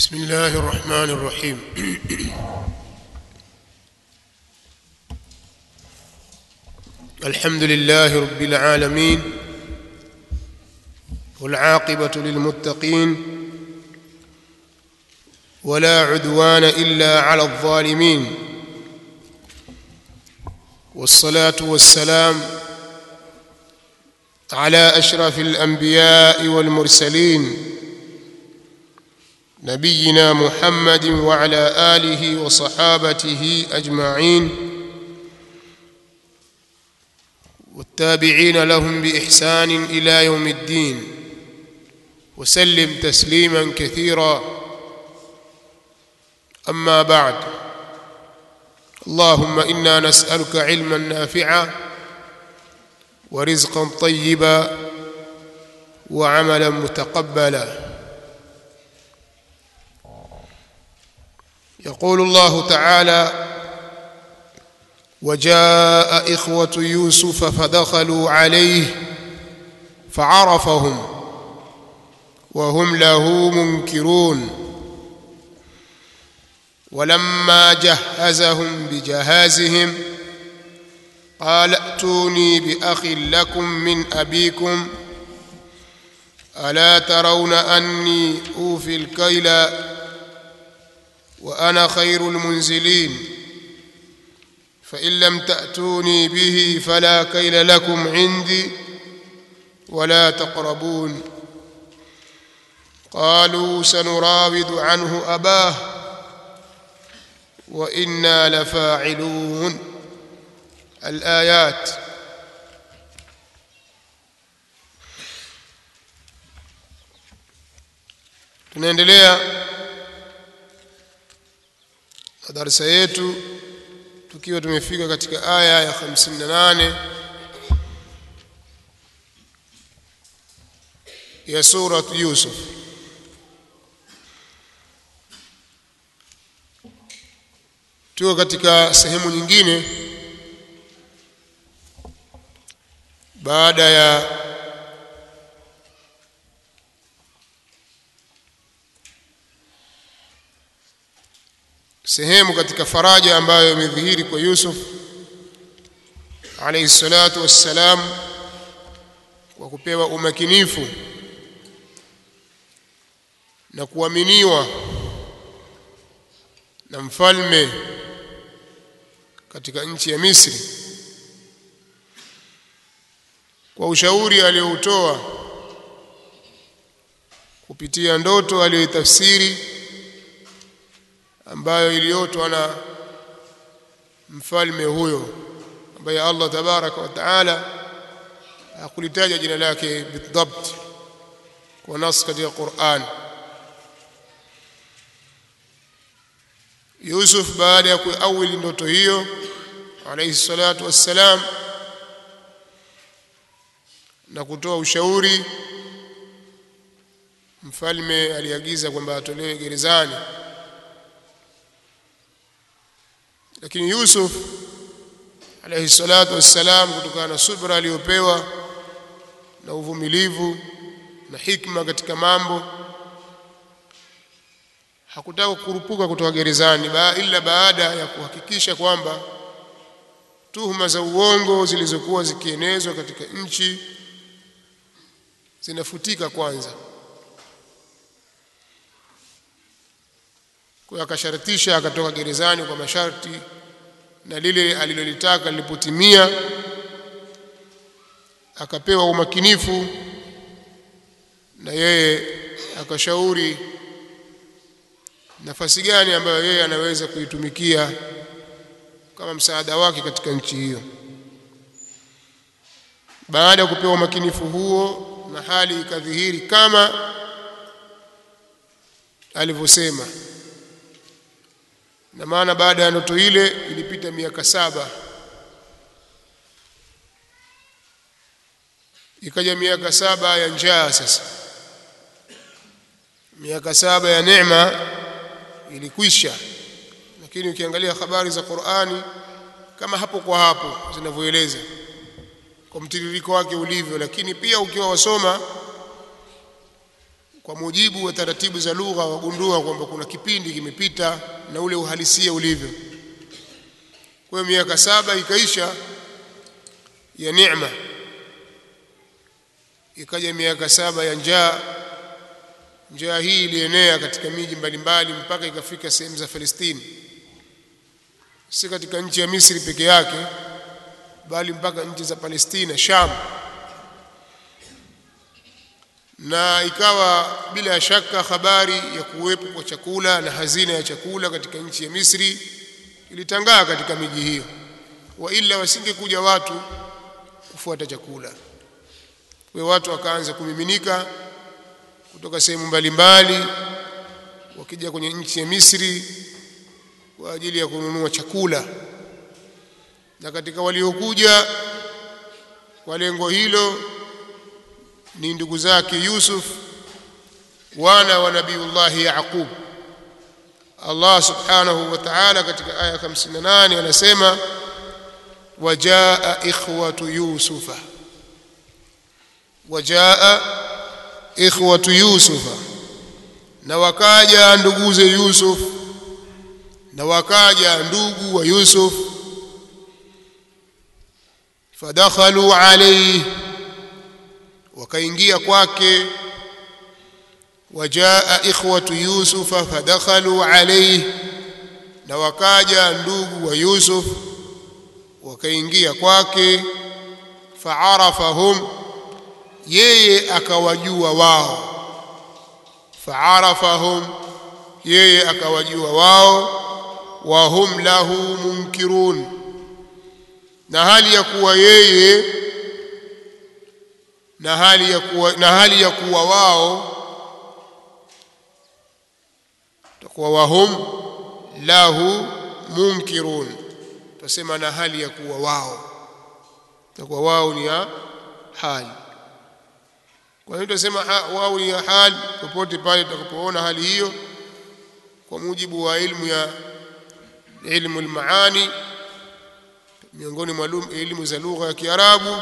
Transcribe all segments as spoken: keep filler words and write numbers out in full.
بسم الله الرحمن الرحيم. الحمد لله رب العالمين، والعاقبة للمتقين، ولا عدوان إلا على الظالمين، والصلاة والسلام على أشرف الأنبياء والمرسلين نبينا محمد وعلى آله وصحابته أجمعين، والتابعين لهم بإحسان إلى يوم الدين، وسلم تسليما كثيرا. أما بعد، اللهم إنا نسألك علما نافعا ورزقا طيبا وعملا متقبلا. يقول الله تعالى: وجاء إخوة يوسف فدخلوا عليه فعرفهم وهم له منكرون، ولما جهزهم بجهازهم قال ائتوني بأخ لكم من أبيكم ألا ترون أني أوفي الكيل وأنا خير المنزلين، فإن لم تأتوني به فلا كيل لكم عندي ولا تقربون. قالوا سنراود عنه أباه وإنا لفاعلون. الآيات. tunaendelea darasa yetu tukiwa tumefika katika aya ya hamsini na nane ya sura Yusuf. Tuko katika sehemu nyingine baada ya sehemu katika faraja ambayo imedhihiri kwa Yusuf alayhi salatu wassalam kwa kupewa umakinifu na kuaminiwa na mfalme katika nchi ya Misri kwa ushauri aliyoutoa kupitia ndoto aliyoitafsiri ambayo iliotwa na mfalme huyo ambaye Allah tabaraka wa taala hakulitaja jina lake bidhabt kwa nas katika Qur'an. Yusuf baada ya kuawili ndoto hiyo alayhi salatu wassalam na kutoa ushauri, mfalme aliagiza kwamba atolewe gerezani. Lakini Yusuf alayhi salatu wassalam kutokana na subra aliyopewa na uvumilivu na hikma katika mambo hakutaka kurupuka kutoka gerezani ba ila baada ya kuhakikisha kwamba tuhuma za uongo zilizokuwa zikienezwa katika nchi zinafutika kwanza. Kwa akashartisha akatoka gerezani kwa masharti, na lile alilolitaka lilipotimia akapewa umakinifu na yeye akashauri nafasi gani ambayo yeye anaweza kuitumikia kama msaada wake katika nchi hiyo. Baada ya kupewa umakinifu huo na hali ikadhihiri kama alivyosema, na maana baada ya ndoto ile ilipita miaka saba, ikaja miaka saba ya njaa. Sasa miaka saba ya neema ilikwisha, lakini ukiangalia habari za Qur'ani kama hapo kwa hapo zinavyoeleza kwa mtiririko wake ulivyo, lakini pia ukiwa wasoma kwa mujibu wa taratibu za lugha wagundua kwamba kuna kipindi kimepita na ule uhalisia ulivyo. Kwa miaka saba ikaisha ya neema, ikaja miaka saba ya njaa. Njaa hii ilienea katika miji mbalimbali mpaka ikafika sehemu za Palestina, si katika nchi ya Misri peke yake, bali mpaka nchi za Palestina, Sham. Na ikawa bila shaka habari ya kuwepo kwa chakula na hazina ya chakula katika nchi ya Misri ilitangaa katika miji hiyo, wa ila wasingekuja watu kufuata chakula. Kwa watu wakaanza kumiminika kutoka sehemu mbalimbali wakija kwenye nchi ya Misri kwa ajili ya kununua chakula. Na katika waliokuja kwa lengo hilo ni ndugu zake Yusuf, wana wa Nabiiullah Yaqub. Allah subhanahu wa ta'ala katika aya hamsini na nane anasema wajaa ikhwatu yusufa, wajaa ikhwatu yusufa, na wakaja nduguze Yusuf, na wakaja ndugu wa Yusuf. Fadakhalu alayhi, wakaingia kwake. Wajaa ikhwatu yusufa fadakhalu alayhi, na wakaja ndugu wa Yusuf wakaingia kwake. Fa'arafahum, yeye akawajua wao. Fa'arafahum, yeye akawajua wao. Wa hum lahu munkirun, na hali ya kuwa yeye na hali ya kuwa na hali ya kuwa wao takuwa wahum lahu munkirun, tusema na hali ya kuwa wao, takuwa wao ni ya hali. Kwa hiyo tusema wao ni ya hali popote pale tutakapoona hali hiyo kwa mujibu wa ilmu ya ilmu al-maani, miongoni mwa elimu za lugha ya Kiarabu.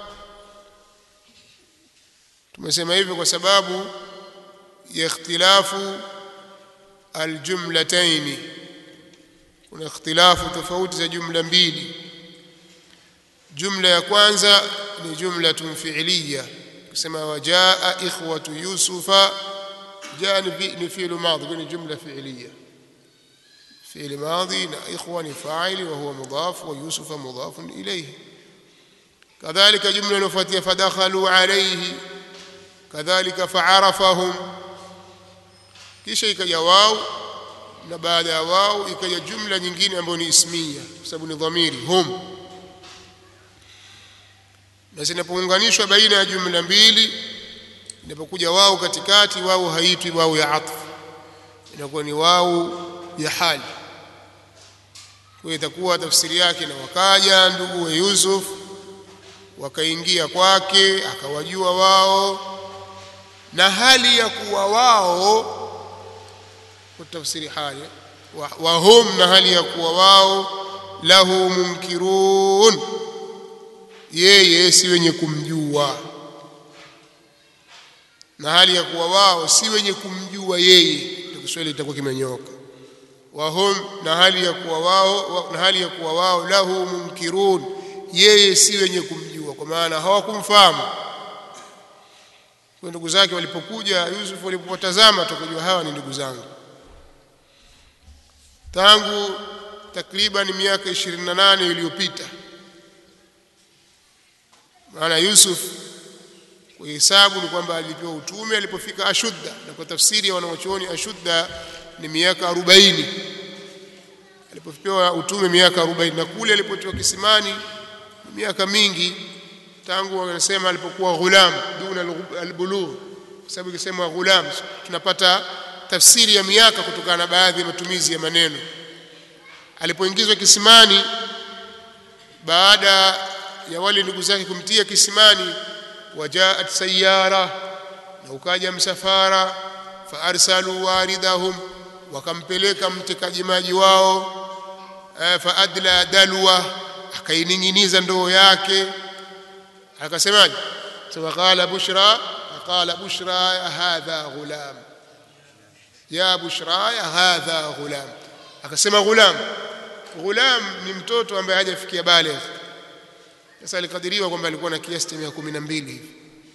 Tumesema hivyo kwa sababu ya ikhtilafu aljumlataini, kuna ikhtilafu tofauti za jumla mbili. Jumla ya kwanza ni jumlatun fi'liya, kusema wajaa ikhwatu yusufa, jaa ni fi'l madhi, ni jumla fi'liya, fi'l madhi, na ikhwa ni fa'il wa huwa mudaf wa yusufa mudafun ilayhi. kadhalika jumla inofuatia fadakhalu alayhi, kadhalika fa'arafahum, kisha ikaja wao, na baada ya wao ikaja jumla nyingine ambayo ni ismiya kwa sababu ni dhamiri hum. Na zinapounganishwa baina ya jumla mbili, inapokuja wao katikati, wao haitwi wao ya atf, inakuwa ni wao ya hali. Kwa hiyo itakuwa tafsiri yake, na wakaja ndugu wa Yusuf wakaingia kwake, akawajua wao, na hali ya kuwa wao, kwa tafsiri hali wa hum, na hali ya kuwa wao lahu munkirun, yeye si wenye kumjua, na hali ya kuwa wao si wenye kumjua yeye. Ndio Kiswahili itakuwa kimenyoka. Wa hum, na hali ya kuwa wao, na hali ya kuwa wao lahu munkirun, yeye si wenye kumjua, kwa maana hawakumfahamu. Kwa ndugu zake walipokuja, Yusuf walipotazama tukajua hawa ni ndugu zangu. Tangu takriban miaka ishirini na nane iliyopita, maana Yusuf kwa hesabu ni kwamba alipewa utume alipofika ashudda, na kwa tafsiri ya wanawachuoni ashudda ni miaka arobaini. Alipopewa utume miaka arobaini, na kule alipotoka kisimani miaka mingi, tangu wanasema alipokuwa ghulam duna albulugh, kwa sababu ikisema ghulam tunapata tafsiri ya miaka kutokana na baadhi ya matumizi ya maneno. Alipoingizwa kisimani, baada ya wale ndugu zake kumtia kisimani, wajaat sayyara, na ukaja msafara, fa arsalu waridahum, wakampeleka mtekaji maji wao, fa adla dalwa, akaininginiza ndoo yake. Akasemaje? Sema qala bushra, qala bushraya hadha ghulam, ya bushraya hadha ghulam, akasema ghulam. Ghulam ni mtoto ambaye hajafikia baligh. Sasa alikadiriwa kwamba alikuwa na kiasi cha miaka kumi na mbili hivi,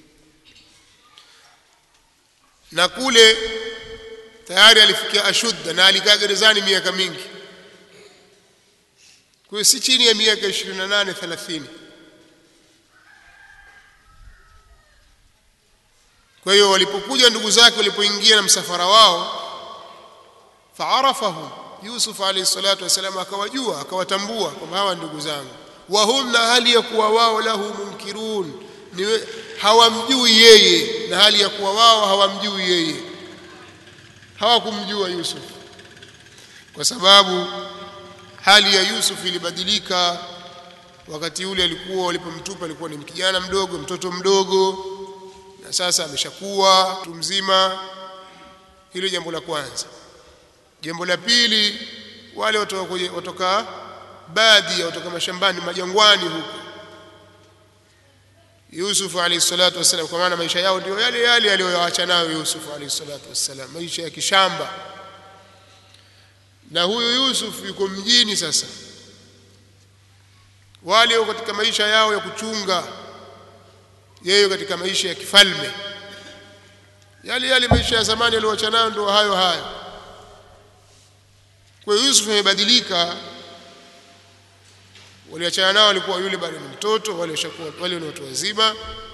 na kule tayari alifikia ashudda na alikaa gerezani miaka mingi, kwa si chini ya miaka ishirini na nane thelathini. Kwa hiyo walipokuja ndugu zake, walipoingia na msafara wao, faarafahu Yusuf alayhi salatu wasalam, akawajua akawatambua kwamba hawa ndugu zangu. Wa hum, na hali ya kuwa wao lahu munkirun, ni hawamjui yeye, na hali ya kuwa wao hawamjui yeye, hawakumjua Yusuf, kwa sababu hali ya Yusuf ilibadilika. Wakati ule alikuwa walipomtupa alikuwa ni kijana mdogo, mtoto mdogo, na sasa ameshakuwa mtu mzima. Hilo jambo la kwanza. Jambo la pili, wale watoka watoka baadhi watoka mashambani majangwani huko, Yusuf alayhi salatu wasallam, kwa maana maisha yao ndio yale yale aliyoacha nayo Yusuf alayhi salatu wasallam, maisha ya kishamba. Na huyo Yusuf yuko mjini sasa, wale wako katika maisha yao ya kuchunga, yeye katika maisha ya kifalme, yale yale maisha ya zamani aliyoacha nayo ndio hayo hayo. Kwa hiyo Yusuf amebadilika. Waliachana nao walikuwa yule bado ni mtoto, wale washakuwa wale ni watu wazima.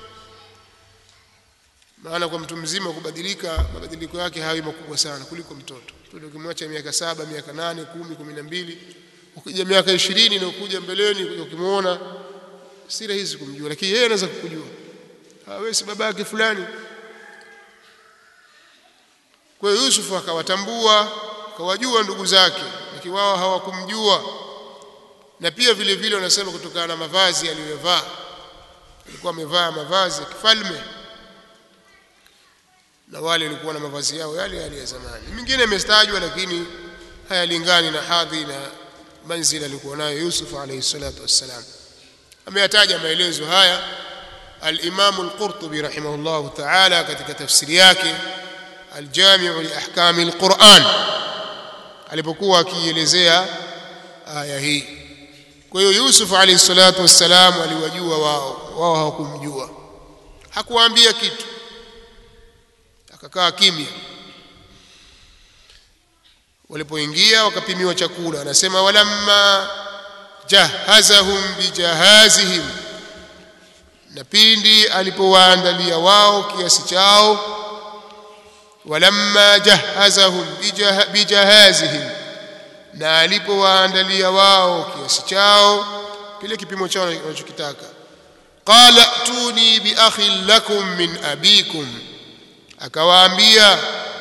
Maana kwa mtu mzima kubadilika, mabadiliko yake hayo makubwa sana kuliko mtoto. Mtoto ukimwacha miaka saba, miaka nane, kumi, kumi na mbili, ukija miaka ishirini na ukuja mbeleni ukimuona si rahisi kumjua, lakini yeye anaweza kukujua. Wewe si baba yake fulani. Kwa hiyo Yusuf akawatambua, akawajua ndugu zake, lakini wao hawakumjua. Na pia vile vile wanasema kutokana na mavazi aliyovaa, alikuwa amevaa mavazi ya kifalme, na wale walikuwa na mavazi yao yale yale ya zamani. Mingine imestajwa, lakini hayalingani na hadhi na manzila alikuwa nayo Yusuf alayhi salatu wassalam. Ameyataja maelezo haya al-Imam al-Qurtubi rahimahullah ta'ala katika tafsiri yake al-Jami' li ahkam al-Qur'an, alipokuwa akielezea aya hii. Kwa hiyo Yusuf alayhi salatu wassalam aliwajua wao, wao hawakumjua, hakuwaambia kitu, akakaa kimya. Walipoingia wakapimiwa chakula, anasema walamma jahazahum bijahazihim, na pindi alipowaandalia wao kiasi chao. Walamma jahazahum bijahazihim, na alipowaandalia wao kiasi chao, kile kipimo chao wanachokitaka. Qala tuni bi akhin lakum min abikum, akawaambia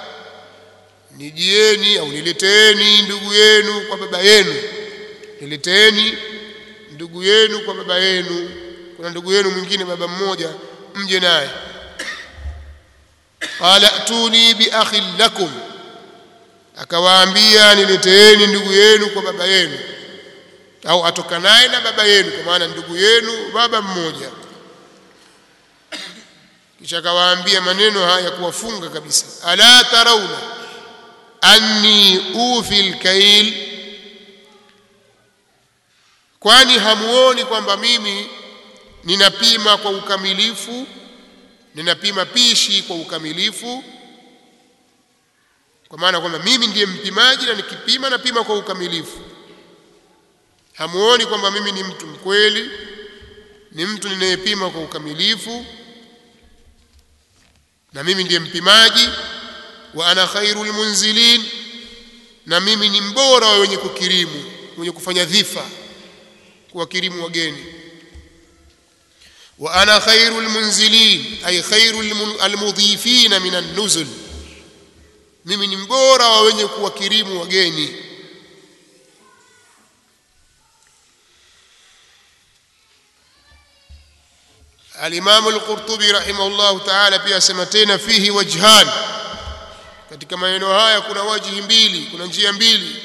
nijieni au nileteeni ndugu yenu kwa baba yenu, nileteeni ndugu yenu kwa baba yenu. Kuna ndugu yenu mwingine baba mmoja, mje naye. Qala tuni bi akhin lakum, akawaambia nileteeni ndugu yenu kwa baba yenu, au atoka naye na baba yenu, kwa maana ndugu yenu baba mmoja. Kisha akawaambia maneno haya kuwafunga kabisa, ala tarawna anni ufi alkail, kwani hamuoni kwamba mimi ninapima kwa ukamilifu, ninapima pishi kwa ukamilifu. Kwa maana kwamba mimi ndiye mpimaji na nikipima na pima kwa ukamilifu. Hamuoni kwamba mimi ni mtu mkweli, ni mtu ninayepima kwa ukamilifu, na mimi ndiye mpimaji. Wa ana khairul munzilin, na mimi ni mbora wa wenye kukirimu, wenye kufanya dhifa, kuwakirimu wageni. Wa ana khairul munzilin ay khairul almudhifin min an-nuzul, mimi ni mbora wa wenye kuwakirimu wageni. Al-Imam al-Qurtubi rahimahullah ta'ala pia asema tena fihi wajhan, katika maneno haya kuna wajihi mbili, kuna njia mbili.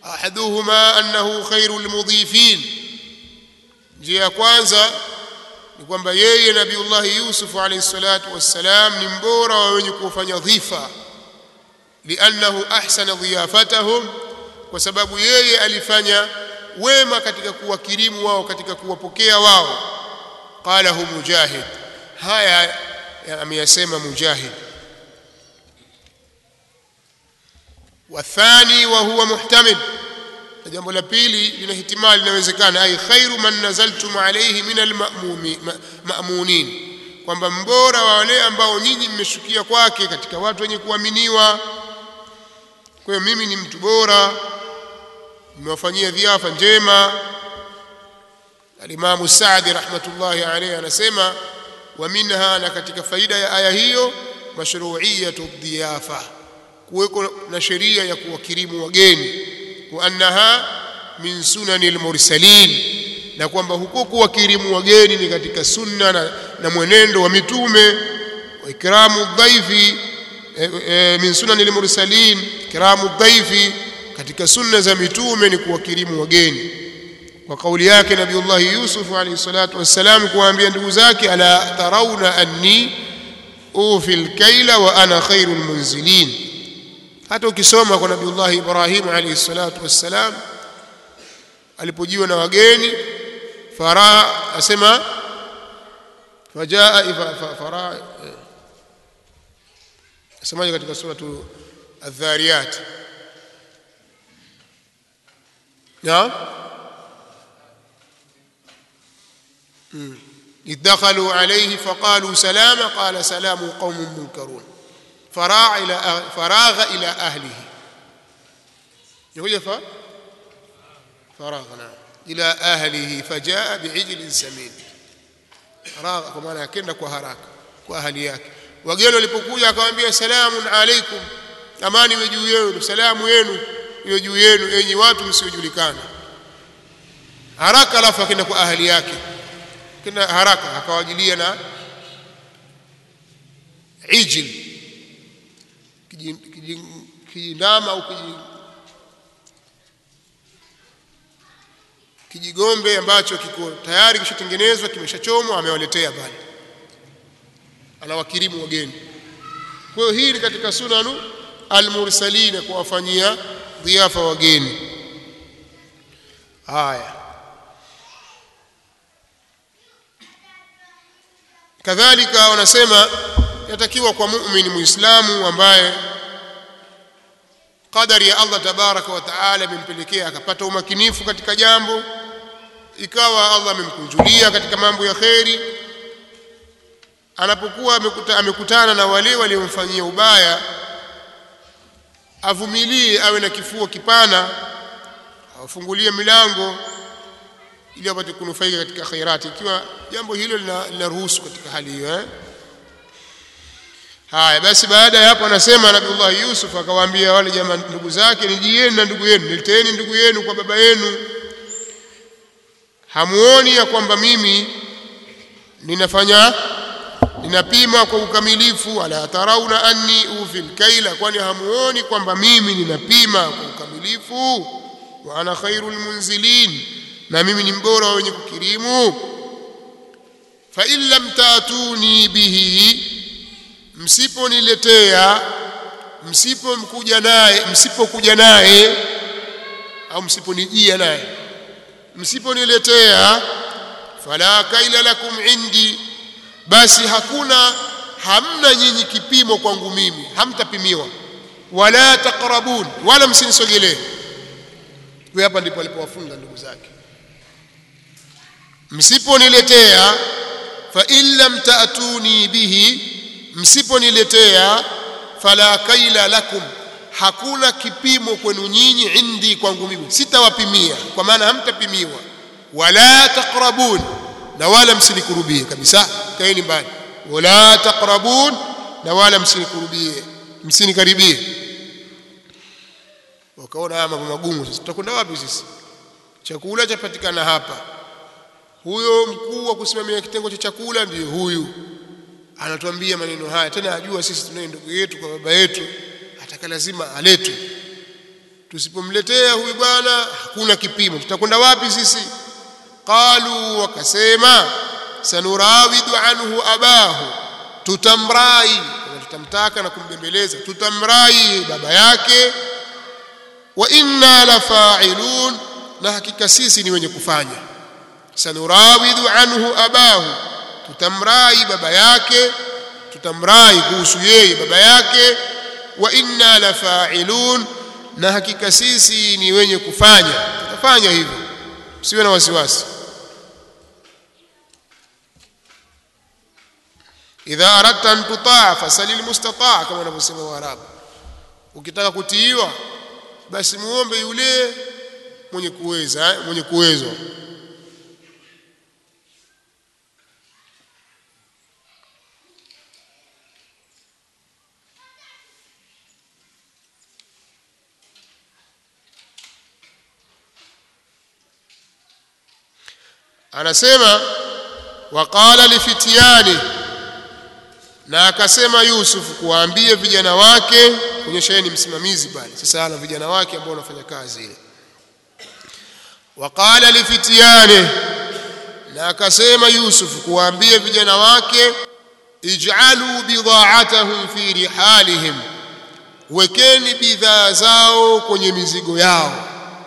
Ahaduhuma annahu khairul mudhifin, njia ya kwanza ni kwamba yeye Nabiiullah Yusuf alayhi salatu wassalam ni mbora wa wenye kufanya dhifa, li'annahu ahsana dhiyafatahum, kwa sababu yeye alifanya wema katika kuwakirimu wao, katika kuwapokea wao. Qalahu Mujahid, haya ameyasema Mujahid. Wathani wa huwa muhtamil, jambo la pili lina ihtimali, linawezekana, ay khairu man nazaltum alayhi min alma'munin, kwamba mbora wa wale ambao nyinyi mmeshukia kwake katika watu wenye kuaminiwa. Kwa hiyo mimi ni mtu bora, nimewafanyia dhiafa njema. Al-Imam Sa'di rahmatullahi alayhi anasema, wa minha, na katika faida ya aya hiyo, mashru'iyatu dhiyafa, kuweko na sheria ya kuwakirimu wageni, wa annaha min sunanil mursalin, na kwamba huko kuwakirimu wageni ni katika sunna na, na mwenendo wa mitume. Wa ikramu dhaifi e, e, min sunanil mursalin, ikramu dhaifi, katika sunna za mitume ni kuwakirimu wageni. Kwa kauli yake Nabiiullah Yusuf alayhi salatu wassalam kuambia ndugu zake, ala tarawna anni ufil kaila wa ana khairul munzilin. Hata ukisoma kwa Nabiiullah Ibrahim alayhi salatu wassalam alipojiwa na wageni, fara asema fajaa fara asemaje katika suratu adh-dhariyat, na idkhalu alayhi faqalu salama qala salamu qaumun munkarun faragha ila faragha ila ahlihi, yuja faragha ila ahlihi fajaa bi'ijlin samin. Faragha kwa maana akaenda kwa haraka kwa ahli yake. Wageni walipokuja akamwambia salamun alaykum, amani iwe juu yenu, salamu yenu iwe juu yenu enyi watu msiojulikana. Haraka, alafu akaenda kwa ahli yake, kina haraka akawajilia na ijl, kijindama au kijigombe ambacho kiko tayari kishatengenezwa, kimeshachomwa, amewaletea pale, anawakirimu wageni. Kwa hiyo hii ni katika sunanu al-mursalin, kuwafanyia dhiafa wageni. Haya, kadhalika wanasema yatakiwa kwa muumini muislamu ambaye qadari ya Allah tabaraka wa taala imempelekea akapata umakinifu katika jambo, ikawa Allah amemkunjulia katika mambo ya kheri, anapokuwa amekuta, amekutana na wale waliomfanyia ubaya, avumilie, awe na kifua kipana, afungulie milango ili apate kunufaika katika khairati, ikiwa jambo hilo linaruhusu katika hali hiyo eh? Haya basi, baada ya hapo anasema Nabiiullah Yusuf akawaambia wale jamaa ndugu zake, nijieni na ndugu yenu, nileteni ndugu yenu kwa baba yenu. Hamuoni ya kwamba mimi ninafanya ninapima kwa ukamilifu? Ala tarauna anni ufil kaila, kwani hamuoni kwamba mimi ninapima kwa ukamilifu? Wa ana khairul munzilin, na mimi ni mbora wa wenye kukirimu. Fa in lam taatuni bihi, msiponiletea, msipomkuja naye, msipokuja naye au msiponijia naye, msiponiletea, fala kaila lakum indi, basi hakuna, hamna nyinyi kipimo kwangu mimi, hamtapimiwa. Wala taqrabun, wala msinisogelee. Kwa hapa ndipo alipowafunga ndugu zake, msiponiletea, fa in lam taatuni bihi, msiponiletea, fala kaila lakum, hakuna kipimo kwenu nyinyi, indi, kwangu mimi, sitawapimia, kwa maana hamtapimiwa. Wala taqrabun, na wala msinikurubie kabisa, kaeni mbali. Wala taqrabun, na wala msinikurubie, msinikaribie. Wakaona mambo magumu, sasa tutakwenda wapi sisi? Chakula chapatikana hapa, huyo mkuu wa kusimamia kitengo cha chakula ndiye huyu, anatuambia maneno haya, tena ajua sisi tunaye ndugu yetu kwa baba yetu, ataka lazima aletwe. Tusipomletea huyu bwana hakuna kipimo, tutakwenda wapi sisi? Qalu, wakasema, sanurawidu anhu abahu, tutamrai, tutamtaka na kumbembeleza, tutamrai baba yake. Wa inna la fa'ilun, na hakika sisi ni wenye kufanya. Sanurawidu anhu abahu, tutamrai baba yake, tutamrai kuhusu yeye baba yake. Wa inna la fa'ilun, na hakika sisi ni wenye kufanya, tutafanya hivyo, usiwe na wasiwasi. Idha aradta an tutaa fasalil mustataa, kama wanavyosema Waarabu. Ukitaka kutiiwa basi muombe yule mwenye kuweza, mwenye kuwezwa. Anasema waqala lifitiyani, na akasema Yusuf kuwaambia vijana wake, kuonyesha yeye ni msimamizi pale. Sasa ana vijana wake ambao wanafanya kazi ile. Waqala lifitiyani, na akasema Yusuf kuwaambia vijana wake, ij'alu bidha'atahum fi rihalihim, wekeni bidhaa zao kwenye mizigo yao.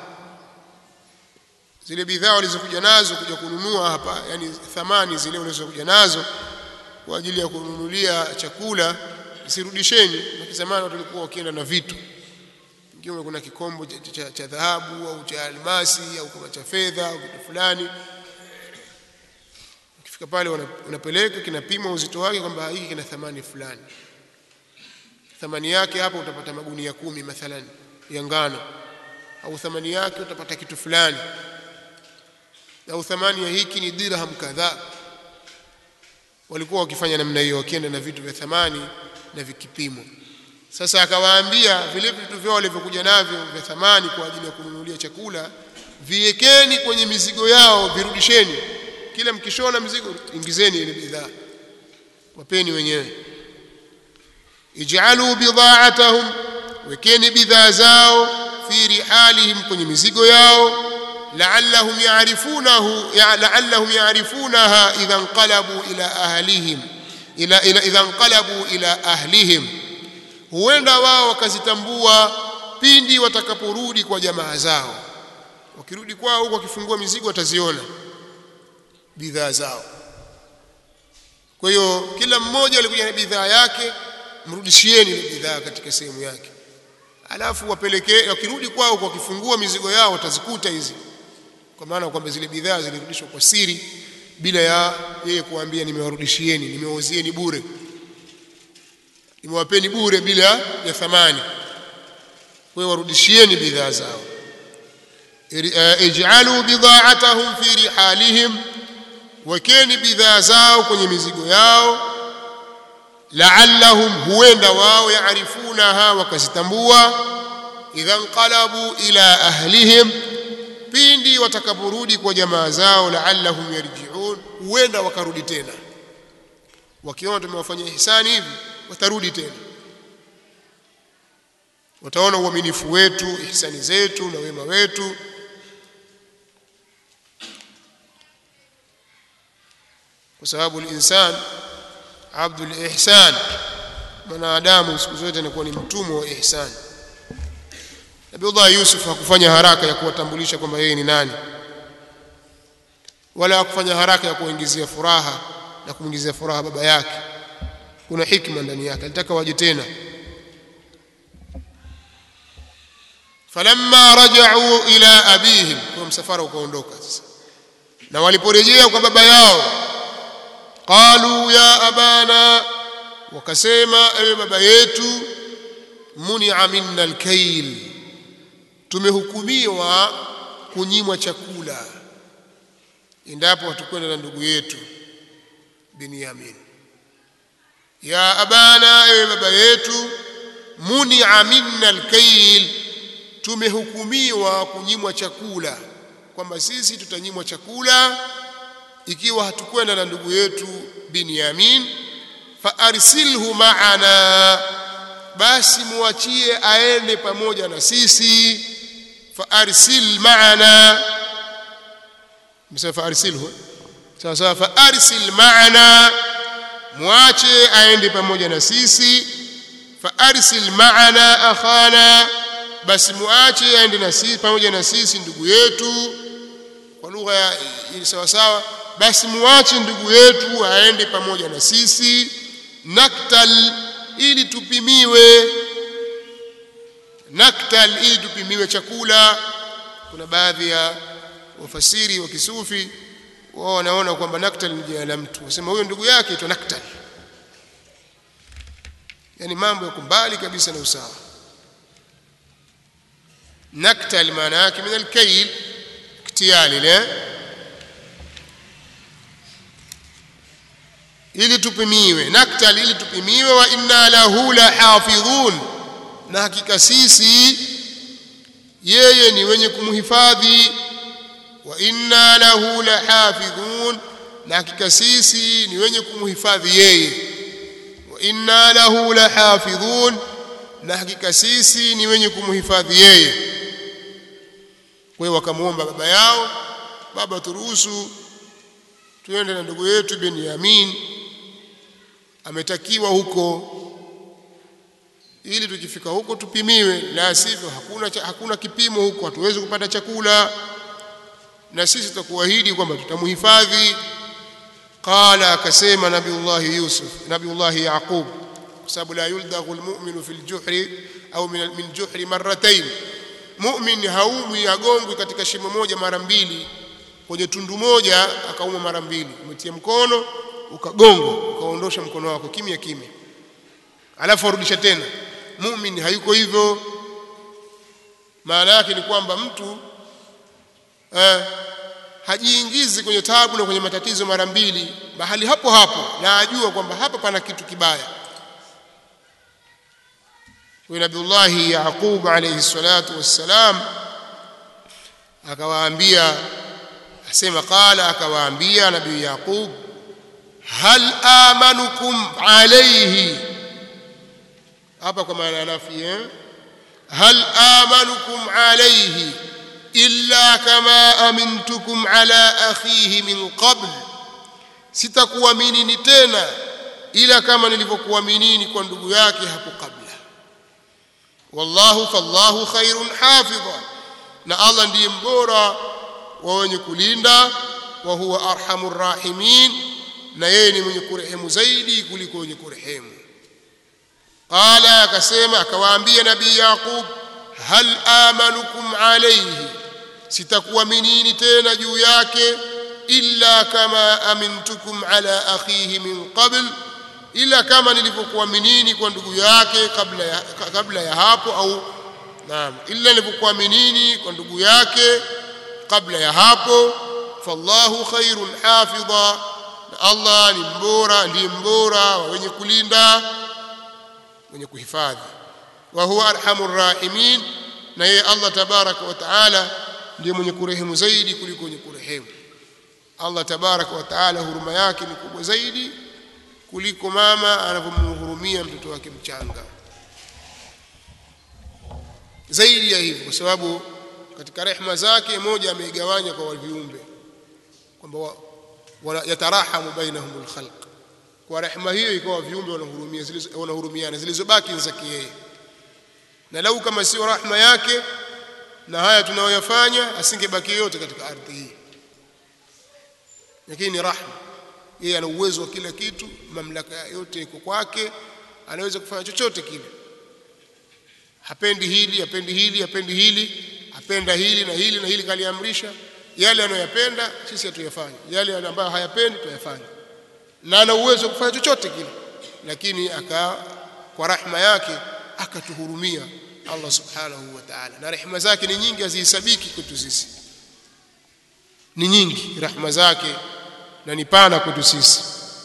Zile bidhaa walizokuja nazo kuja kununua hapa, yani thamani zile walizokuja nazo kwa ajili ya kununulia chakula, sirudisheni. Kwa zamani watu walikuwa wakienda na vitu, ingiwa kuna kikombo cha, cha, cha dhahabu au cha almasi au kama cha fedha au kitu fulani, ukifika pale unapeleka, kinapimwa uzito wake kwamba hiki kina thamani fulani. Thamani yake hapo utapata magunia kumi mathalan ya ngano, au thamani yake utapata kitu fulani, au thamani ya hiki ni dirham kadhaa. Walikuwa wakifanya namna hiyo, wakienda na vitu vya thamani na vikipimo. Sasa akawaambia vile vitu vyao walivyokuja navyo vya thamani kwa ajili ya kununulia chakula, viwekeni kwenye mizigo yao, virudisheni. Kila mkishona mzigo ingizeni ile bidhaa, wapeni wenyewe. Ij'alu bidha'atahum, wekeni bidhaa zao, fi rihalihim, kwenye mizigo yao, la'allahum ya'rifunahu la'allahum ya'rifunaha idha inqalabu ila ahlihim ila ila idha inqalabu ila ahlihim, huenda wao wakazitambua pindi watakaporudi kwa jamaa zao. Wakirudi kwao huko, wakifungua mizigo wataziona bidhaa zao. Kwa hiyo kila mmoja alikuja na bidhaa yake, mrudishieni ile bidhaa katika sehemu yake, alafu wapelekee. Wakirudi kwao kwa kifungua mizigo yao watazikuta hizi, kwa maana kwamba zile bidhaa zilirudishwa kwa siri bila ya yeye kuambia nimewarudishieni, nimewauzieni bure, nimewapeni bure bila ya thamani. Kwa hiyo warudishieni bidhaa zao. Ij'alu bidha'atahum fi rihalihim, wakeni bidhaa zao kwenye mizigo yao, la'allahum, huenda wao, yaarifunaha, wakazitambua, idha inqalabu ila ahlihim, pindi watakaporudi kwa jamaa zao, la'allahum yarji'un, huenda wakarudi tena. Wakiona tumewafanyia ihsani hivi, watarudi tena, wataona uaminifu wetu, ihsani zetu na wema wetu. Kwa sababu al-insan abdul ihsan, mwanadamu siku zote anakuwa ni mtumwa wa ihsan. Nabii Yusuf hakufanya haraka ya kuwatambulisha kwamba yeye ni nani, wala hakufanya haraka ya kuingizia furaha na kumingizia furaha baba yake. Kuna hikma ndani yake, alitaka waje tena. Falamma raja'u ila abihim, kwa msafara ukaondoka sasa, na waliporejea kwa baba yao, qalu ya abana, wakasema ewe baba yetu, muni'a minna al-kayl, tumehukumiwa kunyimwa chakula endapo hatukwenda na ndugu yetu Binyamin. Ya abana, ewe baba yetu, muni'a minna al-kayl, tumehukumiwa kunyimwa chakula, kwamba sisi tutanyimwa chakula ikiwa hatukwenda na ndugu yetu Binyamin. Fa arsilhu ma'ana, basi muachie aende pamoja na sisi. Fa arsil ma'ana, msema fa arsilhu, sawa sawa. Fa arsil ma'ana, muache aende pamoja na sisi. Fa arsil ma'ana akhana, basi muache aende na sisi pamoja na sisi ndugu yetu. Kwa lugha ya sawa sawa, basi muache ndugu yetu aende pamoja na sisi. Naktal, ili tupimiwe. Naktal, ili tupimiwe chakula. Kuna baadhi ya wafasiri wa kisufi wao wanaona kwamba naktal ni jina la mtu, wasema huyo ndugu yake aitwa naktal, yani mambo yako mbali kabisa na usawa. Naktal maana yake min al-kayl, iktiyali le, ili tupimiwe. Naktal, ili tupimiwe. Wa inna lahu la hafidhun, na hakika sisi yeye ni wenye kumhifadhi. Wa inna lahu la hafidhun, na hakika sisi ni wenye kumhifadhi yeye. Wa inna lahu la hafidhun, na hakika sisi ni wenye kumhifadhi yeye. Kwa hiyo wakamuomba baba yao, baba, turuhusu tuende na ndugu yetu Benyamin, ametakiwa huko, ili tukifika huko tupimiwe, la sivyo hakuna hakuna kipimo huko, hatuwezi kupata chakula, na sisi tutakuahidi kwamba tutamhifadhi. Qala, akasema Nabiullah Yusuf, Nabiullah Yaqub, kwa sababu la yuldaghu almu'minu fil juhri au min min juhri marratayn, mu'min haumwi agongwi katika shimo moja mara mbili, kwenye tundu moja akauma mara mbili. Umetia mkono ukagongwa, ukaondosha mkono wako kimya kimya, alafu arudisha tena. Muumini hayuko hivyo. Maana yake ni kwamba mtu eh, hajiingizi kwenye taabu na kwenye matatizo mara mbili mahali hapo hapo, na ajua kwamba hapa pana kitu kibaya. Kwa Nabiullah Yaqub alayhi salatu wassalam akawaambia, asema qala, akawaambia Nabii Yaqub, hal amanukum alayhi, hapa kwa maana nafi eh, hal amanukum alayhi illa kama amintukum ala akhihi min qabl, sitakuaminini tena ila kama nilivyokuaminini kwa ndugu yake hapo kabla. Wallahu fallahu khairun hafidha, na Allah ndiye mbora wa wenye kulinda. Wa huwa arhamur rahimin, na yeye ni mwenye kurehemu zaidi kuliko wenye kurehemu. Qala, akasema akawaambia Nabii Yaqub, hal amanukum alayhi, sitakuaminini tena juu yake, illa kama amintukum ala akhihi min qabl, ila kama nilivyokuaminini kwa ndugu yake kabla ya, kabla ya hapo, au naam, illa nilivyokuaminini kwa ndugu yake kabla ya hapo. Fallahu khairun hafidha, na Allah ni mbora, ndiye mbora wa wenye kulinda, wenye kuhifadhi. Wa huwa arhamur rahimin, na yeye Allah tabaraka wa taala ndiye mwenye kurehemu zaidi kuliko mwenye kurehemu. Allah tabaraka wa taala huruma yake ni kubwa zaidi kuliko mama anavyomhurumia mtoto wake mchanga. Zaidi ya hivyo, kwa sababu katika rehema zake moja ameigawanya kwa viumbe, kwamba yatarahamu bainahumul khalq. Kwa rehema hiyo ikawa viumbe wanahurumia, wanahurumiana, zilizobaki ni zake yeye. Na lau kama sio rahma yake na haya tunayoyafanya, asingebaki yote katika ardhi hii. Lakini rahma, yeye ana uwezo wa kila kitu, mamlaka yote iko kwake, anaweza kufanya chochote kile. Hapendi hili, hapendi hili, hapendi hili, apenda hili na hili na hili, kaliamrisha. Yale anayoyapenda sisi hatuyafanya, yale ambayo hayapendi tuyafanya, na ana uwezo kufanya chochote kile. Lakini aka kwa rahma yake akatuhurumia Allah subhanahu wa ta'ala, na rehema zake ni nyingi, hazihesabiki kwetu sisi, ni nyingi rehema zake na ni pana kwetu sisi.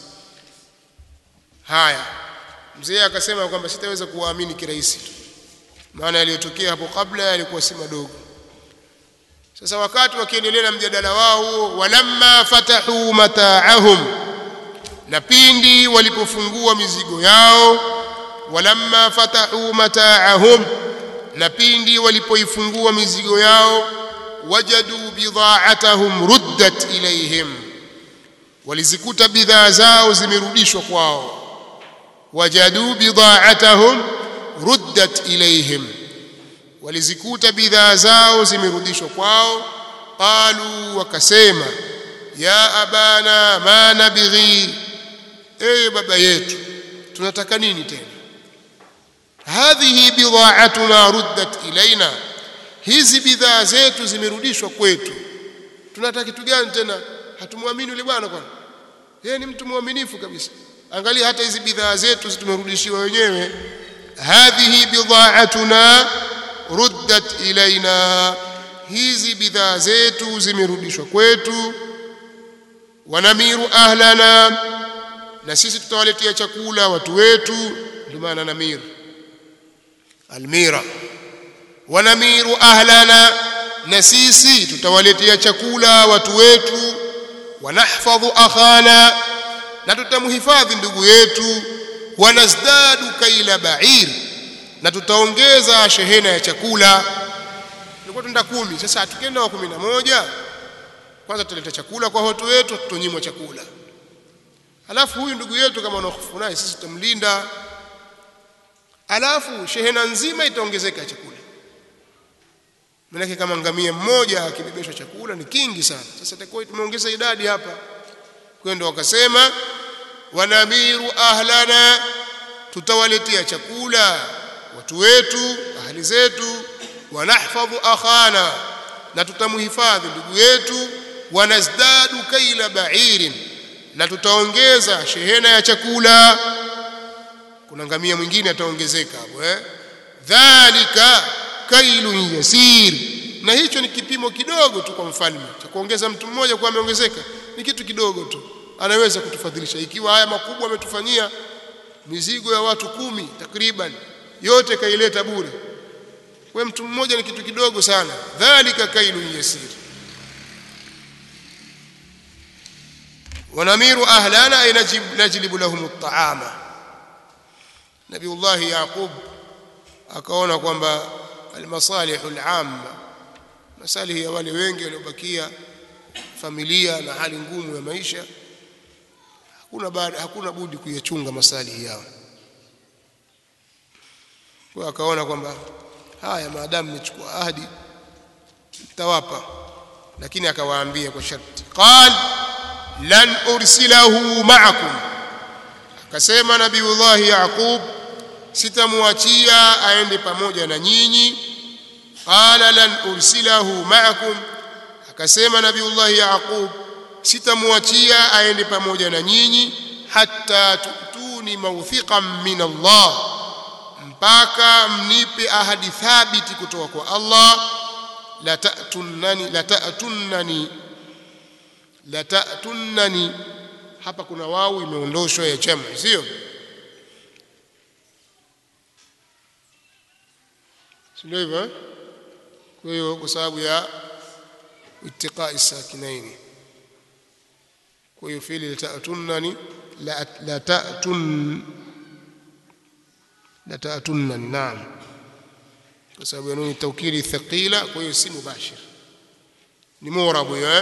Haya, mzee akasema kwamba sitaweza kuamini kirahisi, maana yaliyotokea hapo kabla yalikuwa si madogo. Sasa wakati wakiendelea na mjadala wao, walamma fatahu mata'ahum, na pindi walipofungua mizigo yao, walamma fatahu mata'ahum, na pindi walipoifungua mizigo yao, wajadu bidha'atahum ruddat ilayhim, walizikuta bidhaa zao zimerudishwa kwao. Wajadu bidha'atahum ruddat ilayhim, walizikuta bidhaa zao zimerudishwa kwao. Qalu, wakasema, ya abana ma nabghi, ewe baba yetu tunataka nini tena? Hadhihi bidha'atuna ruddat ilaina, hizi bidhaa zetu zimerudishwa kwetu, tunataka kitu gani tena? Hatumwamini yule bwana kwani? Yeye ni mtu mwaminifu kabisa. Angalia hata hizi bidhaa zetu tumerudishiwa wenyewe. Hadhihi bidha'atuna ruddat ilaina, hizi bidhaa zetu zimerudishwa kwetu. Wanamiru ahlana, na sisi tutawaletea chakula watu wetu. Ndio maana namir almira. Wanamiru ahlana, na sisi tutawaletea chakula watu wetu. Wanahfadhu akhana, na tutamhifadhi ndugu yetu. Wanazdadu kaila ba'ir, na tutaongeza shehena ya chakula. Tulikuwa tunda kumi, sasa tukenda wa kumi na moja. Kwanza tutaleta chakula kwa watu wetu, tutonyimwa chakula. Alafu huyu ndugu yetu kama unahofu naye, sisi tutamlinda. Alafu shehena nzima itaongezeka chakula. Maana kama ngamia mmoja akibebeshwa chakula ni kingi sana. Sasa itakuwa tumeongeza idadi hapa. Kwa ndio wakasema wanamiru ahlana, tutawaletea chakula watu wetu, ahli zetu. Wanahfadhu akhana, na tutamhifadhi ndugu yetu. Wanazdadu kaila ba'irin, na tutaongeza shehena ya chakula. Kuna ngamia mwingine ataongezeka hapo eh. Dhalika kailun yasir, na hicho ni kipimo kidogo tu kwa mfalme cha kuongeza mtu mmoja kwa ameongezeka, ni kitu kidogo tu, anaweza kutufadhilisha. Ikiwa haya makubwa ametufanyia, mizigo ya watu kumi takriban yote kaileta bure, kwa mtu mmoja ni kitu kidogo sana. Dhalika kailun yasir. Wanamiru ahlana ay najlibu lahum at-ta'ama. Nabiullah Yaqub akaona kwamba almasalih al-amma, masalihi ya wale wengi waliobakia, familia na hali ngumu ya maisha, hakuna baada hakuna budi kuyachunga masalihi yao. Kwa akaona kwamba haya maadamu nimechukua ahadi nitawapa, lakini akawaambia kwa sharti. Qal lan ursilahu ma'akum, akasema Nabiullah Yaqub, sitamuachia aende pamoja na nyinyi. Qala lan ursilahu ma'akum, akasema Nabiullah Yaqub, sitamuachia aende pamoja na nyinyi hatta tutuni mawthiqan min Allah, mpaka mnipe ahadi thabiti kutoka kwa Allah. La ta'tunani la ta'tunani la ta'tunani, hapa kuna wau imeondoshwa ya jamu, sio? Sio hivyo? Kwa hiyo kwa sababu ya ittiqa'i sakinaini, kwa hiyo fi'li la ta'tunani la la ta'tun la ta'tunani, naam, kwa sababu ya nuni tawkili thaqila, kwa hiyo si mubashir, ni murabu ya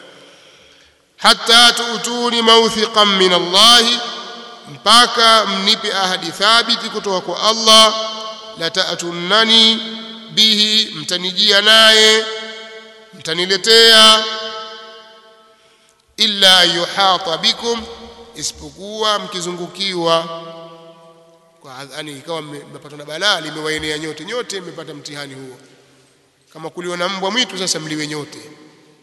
hatta tu'tuni mawthiqan min Allah, mpaka mnipe ahadi thabiti kutoka kwa Allah. La ta'tunani bihi, mtanijia naye, mtaniletea. Illa yuhata bikum, isipokuwa mkizungukiwa. Kwa yani ikawa mmepatwa na balaa limewaenea nyote, nyote mmepata mtihani huo. Kama kuliona mbwa mwitu, sasa mliwe nyote.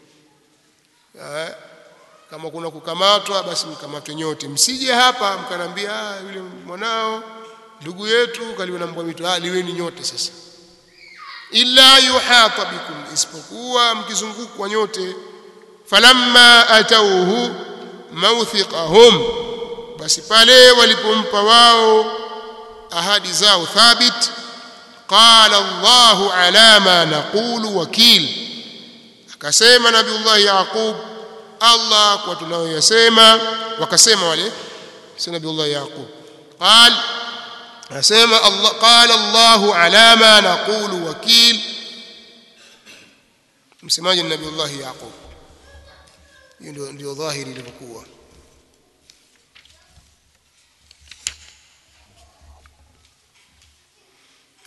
Kama kuna kukamatwa, basi mkamatwe nyote. Msije hapa mkanambia ah, yule mwanao ndugu yetu kaliwa na mbwa mwitu, ah, liweni nyote sasa. Illa yuhata bikum, isipokuwa mkizungukwa nyote. Falamma atauhu mawthiqahum, basi pale walipompa wao ahadi zao thabit. Qala Allahu ala ma naqulu wakil, akasema Nabiullah Yaqub, Allah kwa tunayoyasema. Wakasema wale si Nabiullah Yaqub, qal asema Allah, qala Allahu ala ma naqulu wakil. Msemaji Nabiullah Yaqub, hiyo ndio dhahiri ilivyokuwa.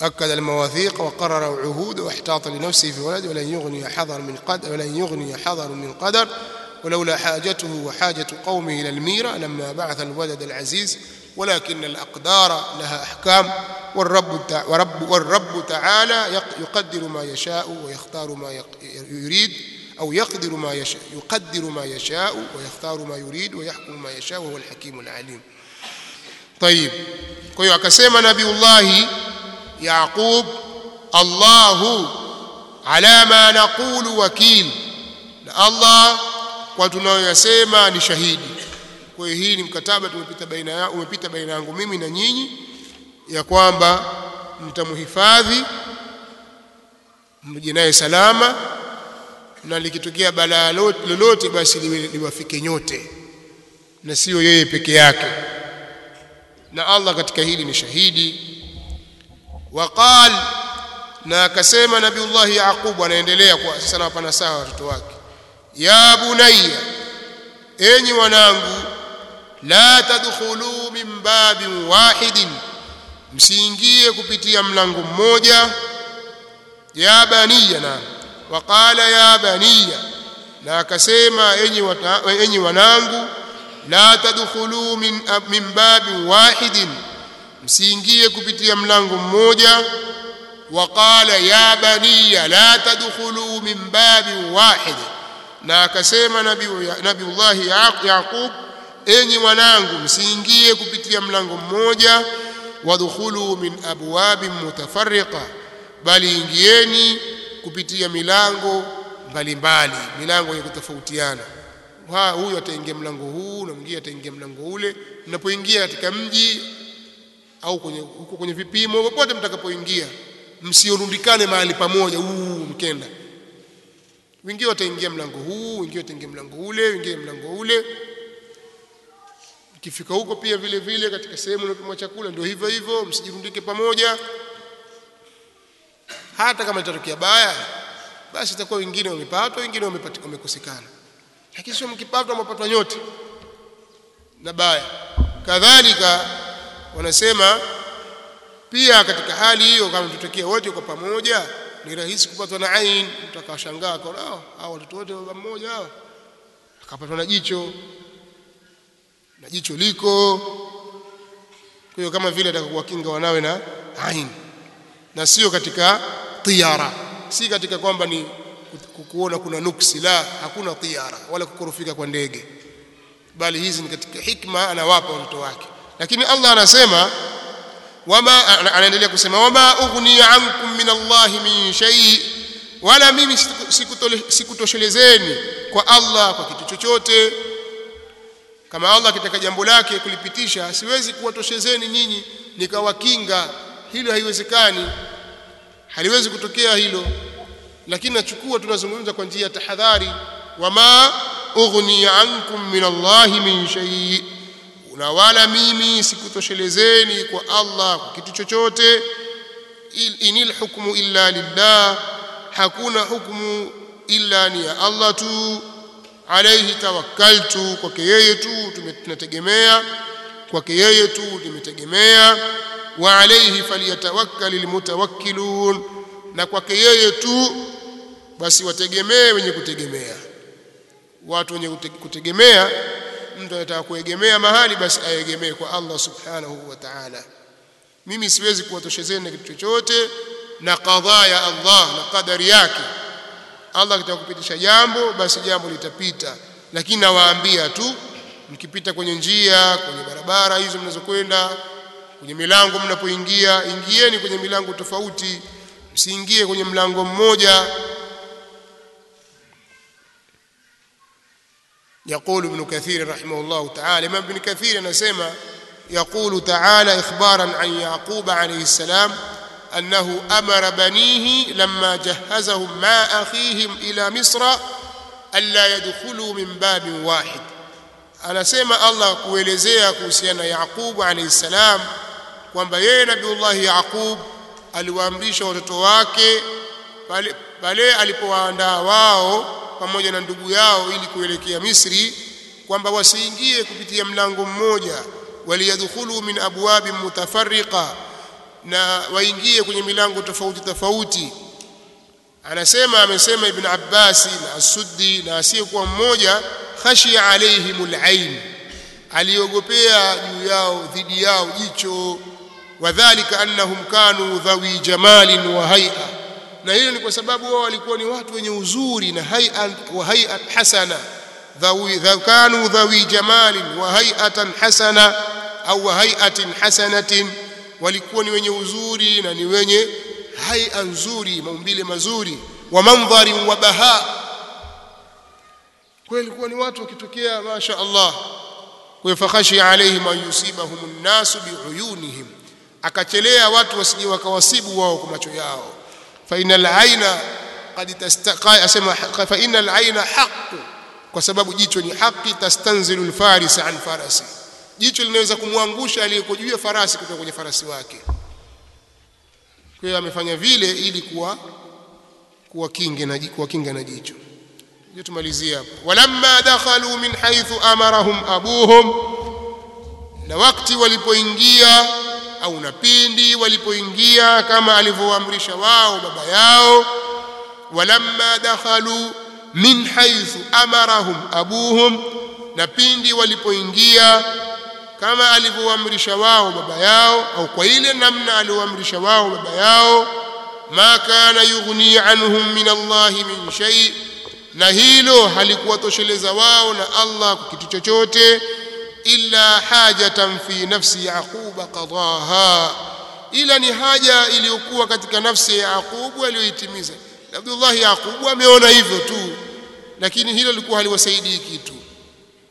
أكد المواثيق وقرر العهود واحتاط لنفسه في ولد ولن يغني حذر من قدر ولن يغني حذر من قدر ولولا حاجته وحاجة قومه إلى الميرة لما بعث الولد العزيز ولكن الأقدار لها أحكام والرب والرب والرب تعالى يقدر ما يشاء ويختار ما يريد أو يقدر ما يشاء يقدر ما يشاء ويختار ما يريد ويحكم ما يشاء وهو الحكيم العليم. طيب kwa hiyo akasema Nabiullahi Yaqub Allahu ala ma naqulu wakil, na Allah kwa tunayoyasema ni shahidi. Kwa hiyo hii ni mkataba tumepita baina yao umepita baina yangu mimi na nyinyi ya kwamba mtamhifadhi mje naye salama, na likitokea balaa lolote basi liwafike nyote na sio yeye peke yake, na Allah katika hili ni shahidi. Waqal, na akasema Nabiullah Yaqub, anaendelea kwa sasa na hapana sawa watoto wake, ya bunayya, enyi wanangu, la tadkhulu min babin wahidin, msiingie kupitia mlango mmoja. Ya baniya, na waqala ya baniya, na akasema enyi enyi wanangu, la tadkhulu min min babin wahidin, msiingie kupitia mlango mmoja. Waqala ya baniya la tadkhulu min babin wahid, na akasema nabii Nabiullah Yaqub, enyi wanangu, msiingie kupitia mlango mmoja. Wadkhulu min abwabin mutafarriqa, bali ingieni kupitia milango mbalimbali, milango yenye kutofautiana. Huyu ataingia mlango huu na mwingine ataingia mlango ule. Mnapoingia katika mji au kwenye huko kwenye vipimo, popote mtakapoingia, msiorundikane mahali pamoja huu mkenda. Wengine wataingia mlango huu, wengine wataingia mlango ule, wengine mlango ule. Ukifika huko pia vile vile katika sehemu unapimwa chakula ndio hivyo hivyo, msijirundike pamoja. Hata kama itatokea baya, basi itakuwa wengine wamepatwa, wengine wamepatikana wamekosekana, lakini sio mkipatwa mpatwa nyote na baya. Kadhalika wanasema pia katika hali hiyo, kama tutokea wote kwa pamoja, ni rahisi kupatwa na ain. Mtakashangaa kwa hao hao watoto wote baba mmoja hao, akapatwa na jicho, na jicho liko. Kwa hiyo kama vile atakuwa kinga wanawe na ain, na sio katika tiyara, si katika kwamba ni kukuona kuna nuksi, la, hakuna tiyara wala kukorofika kwa ndege, bali hizi ni katika hikma anawapa watoto wake. Lakini Allah anasema wama, anaendelea kusema wama ughni ankum min Allahi min shay, wala mimi sikutoshelezeni kwa Allah kwa kitu chochote. Kama Allah kitaka jambo lake kulipitisha, siwezi kuwatoshezeni nyinyi nikawakinga, hilo haiwezekani, haliwezi kutokea hilo. Lakini nachukua, tunazungumza kwa njia ya tahadhari, wama ughni ankum min Allahi min shay, na wala mimi sikutoshelezeni kwa Allah kwa kitu chochote. Inil hukmu illa lillah, hakuna hukumu illa ni ya Allah tu. Alayhi tawakkaltu, kwake yeye tu tunategemea, kwake yeye tu tumetegemea. Wa alayhi falyatawakkalul mutawakkilun, na kwake yeye tu basi wategemee wenye kutegemea. Watu wenye kutegemea, mtu anataka kuegemea mahali, basi aegemee kwa Allah subhanahu wa ta'ala. Mimi siwezi kuwatoshezeni kitu chochote, na qadha ya Allah na qadari yake. Allah akitaka kupitisha jambo, basi jambo litapita. Lakini nawaambia tu, mkipita kwenye njia, kwenye barabara hizo mnazokwenda, kwenye milango mnapoingia, ingieni kwenye milango tofauti, msiingie kwenye mlango mmoja. يقول ابن كثير رحمه الله تعالى، امام ابن كثير anasema يقول تعالى إخبارا عن يعقوب عليه السلام أنه أمر بنيه لما جهزهم مع أخيهم إلى مصر ألا يدخلوا من باب واحد. anasema Allah kuelezea kuhusiana Yaqub alayhi salam kwamba yeye Nabiullah Yaqub aliwaamrisha watoto wake pale pale alipowaandaa wao pamoja na ndugu yao ili kuelekea Misri, kwamba wasiingie kupitia mlango mmoja, waliyadkhulu min abwabin mutafarriqa, na waingie kwenye milango tofauti tofauti. Anasema amesema Ibn Abbas na As-Suddi na asiyekuwa mmoja, khashiya alaihimul ain, aliogopea juu yao dhidi yao jicho. Wadhālika annahum kanu dhawi jamalin wa hay'a, na hiyo ni kwa sababu wao walikuwa ni watu wenye uzuri na hay'a wa hay'a hasana. Dhawi kanu dhawi jamalin wa hay'atan hasana au wa hay'atin hasanatin, walikuwa ni wenye uzuri na ni wenye hay'a nzuri, maumbile mazuri, wa mandhari wa baha, kwa walikuwa ni watu wakitokea masha Allah. Kwa fakhashi alaihim an yusibahum an-nas bi'uyunihim, akachelea watu wasije wakawasibu wao kwa macho yao. Fa inal aina qad tastaqa, asema fa inal aina haqq, kwa sababu jicho ni haki. Tastanzilu al-faris an farasi, jicho linaweza kumwangusha aliyeko juu ya farasi kutoka kwenye farasi wake. Kwa hiyo amefanya vile ili kuwa kuwa kinge na kuwa kinga na jicho. Ndio tumalizie hapo. Walamma dakhalu min haythu amarahum abuhum, na wakati walipoingia au na pindi walipoingia kama alivyoamrisha wao baba yao. Walamma dakhalu min haythu amarahum abuhum, na pindi walipoingia kama alivyoamrisha wao baba yao, au kwa ile namna alioamrisha wao baba yao. Ma kana yughni anhum min Allah min shay, na hilo halikuwa tosheleza wao na Allah kwa kitu chochote. Illa hajatan fi nafsi Yaquba qadaha, ila ni haja iliyokuwa katika nafsi ya Yaqubu aliyoitimiza. Abdullah Yaqubu ameona hivyo tu, lakini hilo lilikuwa haliwasaidii kitu.